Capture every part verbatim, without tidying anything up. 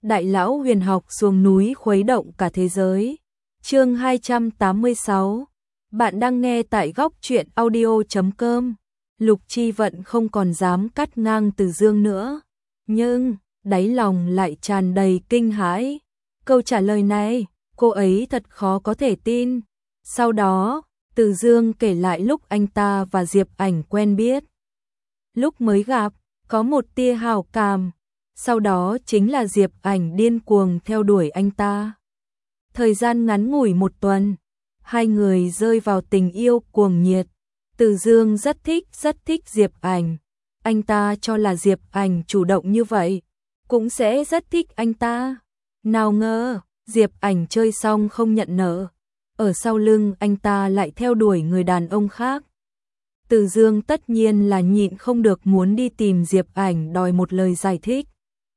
Đại lão huyền học xuống núi khuấy động cả thế giới. Chương hai trăm tám mươi sáu. Bạn đang nghe tại góc truyện audio chấm com. Lục Chi Vận không còn dám cắt ngang Từ Dương nữa, nhưng đáy lòng lại tràn đầy kinh hãi. Câu trả lời này, cô ấy thật khó có thể tin. Sau đó, Từ Dương kể lại lúc anh ta và Diệp Ảnh quen biết. Lúc mới gặp, có một tia hào cảm, sau đó chính là Diệp Ảnh điên cuồng theo đuổi anh ta. Thời gian ngắn ngủi một tuần, hai người rơi vào tình yêu cuồng nhiệt. Từ Dương rất thích, rất thích Diệp Ảnh. Anh ta cho là Diệp Ảnh chủ động như vậy, cũng sẽ rất thích anh ta. Nào ngờ, Diệp Ảnh chơi xong không nhận nợ. Ở sau lưng anh ta lại theo đuổi người đàn ông khác. Từ Dương tất nhiên là nhịn không được muốn đi tìm Diệp Ảnh đòi một lời giải thích.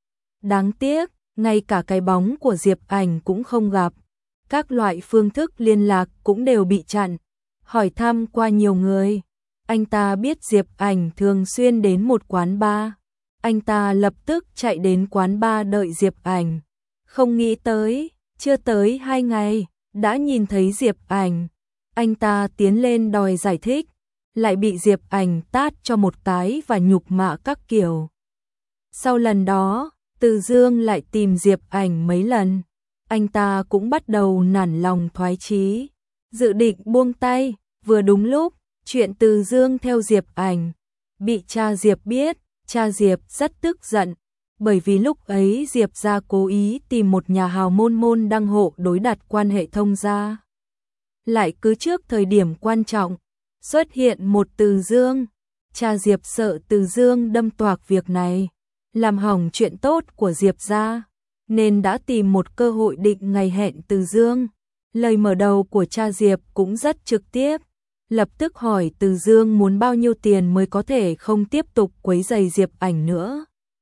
Đáng tiếc, ngay cả cái bóng của Diệp Ảnh cũng không gặp. Các loại phương thức liên lạc cũng đều bị chặn. Hỏi thăm qua nhiều người, anh ta biết Diệp Ảnh thường xuyên đến một quán bar. Anh ta lập tức chạy đến quán bar đợi Diệp Ảnh. Không nghĩ tới, chưa tới hai ngày, đã nhìn thấy Diệp Ảnh. Anh ta tiến lên đòi giải thích, lại bị Diệp Ảnh tát cho một cái và nhục mạ các kiểu. Sau lần đó, Từ Dương lại tìm Diệp Ảnh mấy lần. Anh ta cũng bắt đầu nản lòng thoái chí, dự định buông tay. Vừa đúng lúc, chuyện Từ Dương theo Diệp Ảnh bị cha Diệp biết, cha Diệp rất tức giận, bởi vì lúc ấy Diệp gia cố ý tìm một nhà hào môn môn đăng hộ đối đặt quan hệ thông gia. Lại cứ trước thời điểm quan trọng, xuất hiện một Từ Dương. Cha Diệp sợ Từ Dương đâm toạc việc này, làm hỏng chuyện tốt của Diệp gia, nên đã tìm một cơ hội định ngày hẹn Từ Dương. Lời mở đầu của cha Diệp cũng rất trực tiếp, lập tức hỏi Từ Dương muốn bao nhiêu tiền mới có thể không tiếp tục quấy rầy Diệp Ảnh nữa.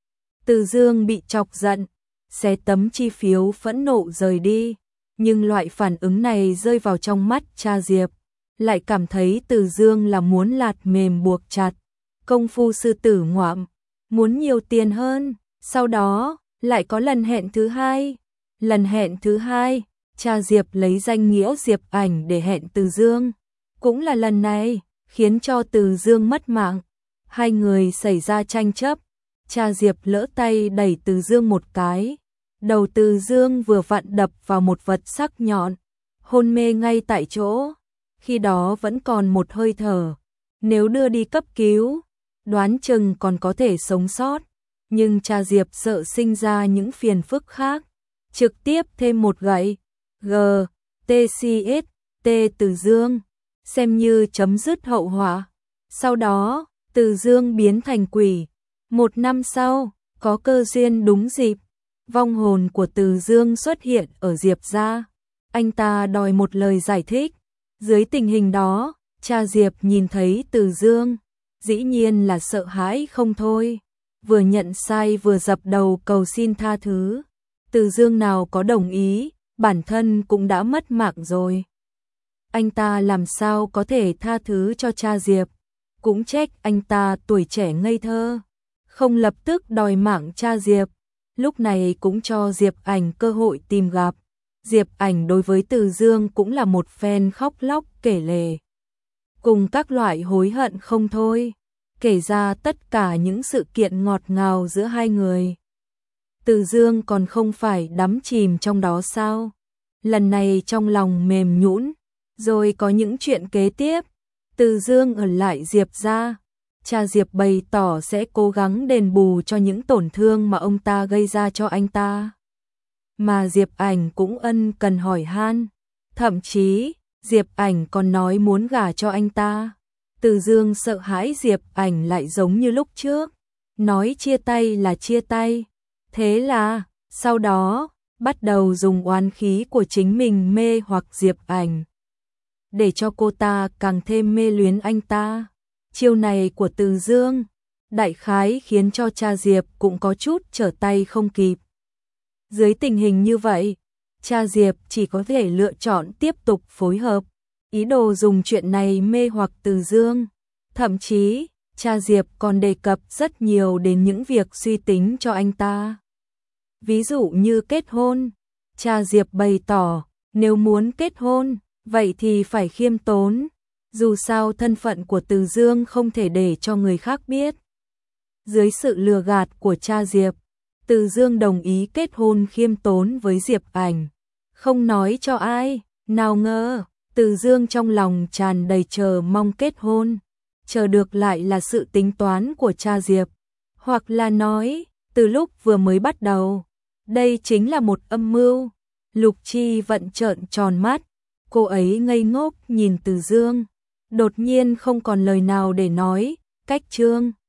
Từ Dương bị chọc giận, xé tấm chi phiếu phẫn nộ rời đi, nhưng loại phản ứng này rơi vào trong mắt cha Diệp, lại cảm thấy Từ Dương là muốn lạt mềm buộc chặt, công phu sư tử ngoạm, muốn nhiều tiền hơn. Sau đó, lại có lần hẹn thứ hai. Lần hẹn thứ hai, cha Diệp lấy danh nghĩa Diệp Ảnh để hẹn Từ Dương. Cũng là lần này, khiến cho Từ Dương mất mạng. Hai người xảy ra tranh chấp. Cha Diệp lỡ tay đẩy Từ Dương một cái. Đầu Từ Dương vừa vặn đập vào một vật sắc nhọn, hôn mê ngay tại chỗ. Khi đó vẫn còn một hơi thở. Nếu đưa đi cấp cứu, đoán chừng còn có thể sống sót. Nhưng cha Diệp sợ sinh ra những phiền phức khác, trực tiếp thêm một gậy G T C S T Từ Dương, xem như chấm dứt hậu họa. Sau đó, Từ Dương biến thành quỷ. Một năm sau, có cơ duyên đúng dịp, vong hồn của Từ Dương xuất hiện ở Diệp gia. Anh ta đòi một lời giải thích. Dưới tình hình đó, cha Diệp nhìn thấy Từ Dương, dĩ nhiên là sợ hãi không thôi. Vừa nhận sai vừa dập đầu cầu xin tha thứ. Từ Dương nào có đồng ý, bản thân cũng đã mất mạng rồi. Anh ta làm sao có thể tha thứ cho cha Diệp, cũng trách anh ta tuổi trẻ ngây thơ, không lập tức đòi mạng cha Diệp. Lúc này cũng cho Diệp Ảnh cơ hội tìm gặp. Diệp Ảnh đối với Từ Dương cũng là một phen khóc lóc kể lể, cùng các loại hối hận không thôi, kể ra tất cả những sự kiện ngọt ngào giữa hai người. Từ Dương còn không phải đắm chìm trong đó sao? Lần này trong lòng mềm nhũn, rồi có những chuyện kế tiếp. Từ Dương ở lại Diệp gia, cha Diệp bày tỏ sẽ cố gắng đền bù cho những tổn thương mà ông ta gây ra cho anh ta. Mà Diệp Ảnh cũng ân cần hỏi han, thậm chí Diệp Ảnh còn nói muốn gả cho anh ta. Từ Dương sợ hãi Diệp Ảnh lại giống như lúc trước, nói chia tay là chia tay. Thế là, sau đó, bắt đầu dùng oán khí của chính mình mê hoặc Diệp Ảnh, để cho cô ta càng thêm mê luyến anh ta. Chiêu này của Từ Dương, đại khái khiến cho cha Diệp cũng có chút trở tay không kịp. Dưới tình hình như vậy, cha Diệp chỉ có thể lựa chọn tiếp tục phối hợp, ý đồ dùng chuyện này mê hoặc Từ Dương. Thậm chí, cha Diệp còn đề cập rất nhiều đến những việc suy tính cho anh ta. ví dụ như kết hôn. Cha Diệp bày tỏ, nếu muốn kết hôn, vậy thì phải khiêm tốn, dù sao thân phận của Từ Dương không thể để cho người khác biết. Dưới sự lừa gạt của cha Diệp, Từ Dương đồng ý kết hôn khiêm tốn với Diệp Ảnh, không nói cho ai, nào ngờ, Từ Dương trong lòng tràn đầy chờ mong kết hôn, chờ được lại là sự tính toán của cha Diệp, hoặc là nói, từ lúc vừa mới bắt đầu, đây chính là một âm mưu. Lục Chi Vận trợn tròn mắt, cô ấy ngây ngốc nhìn Từ Dương, đột nhiên không còn lời nào để nói, cách Trương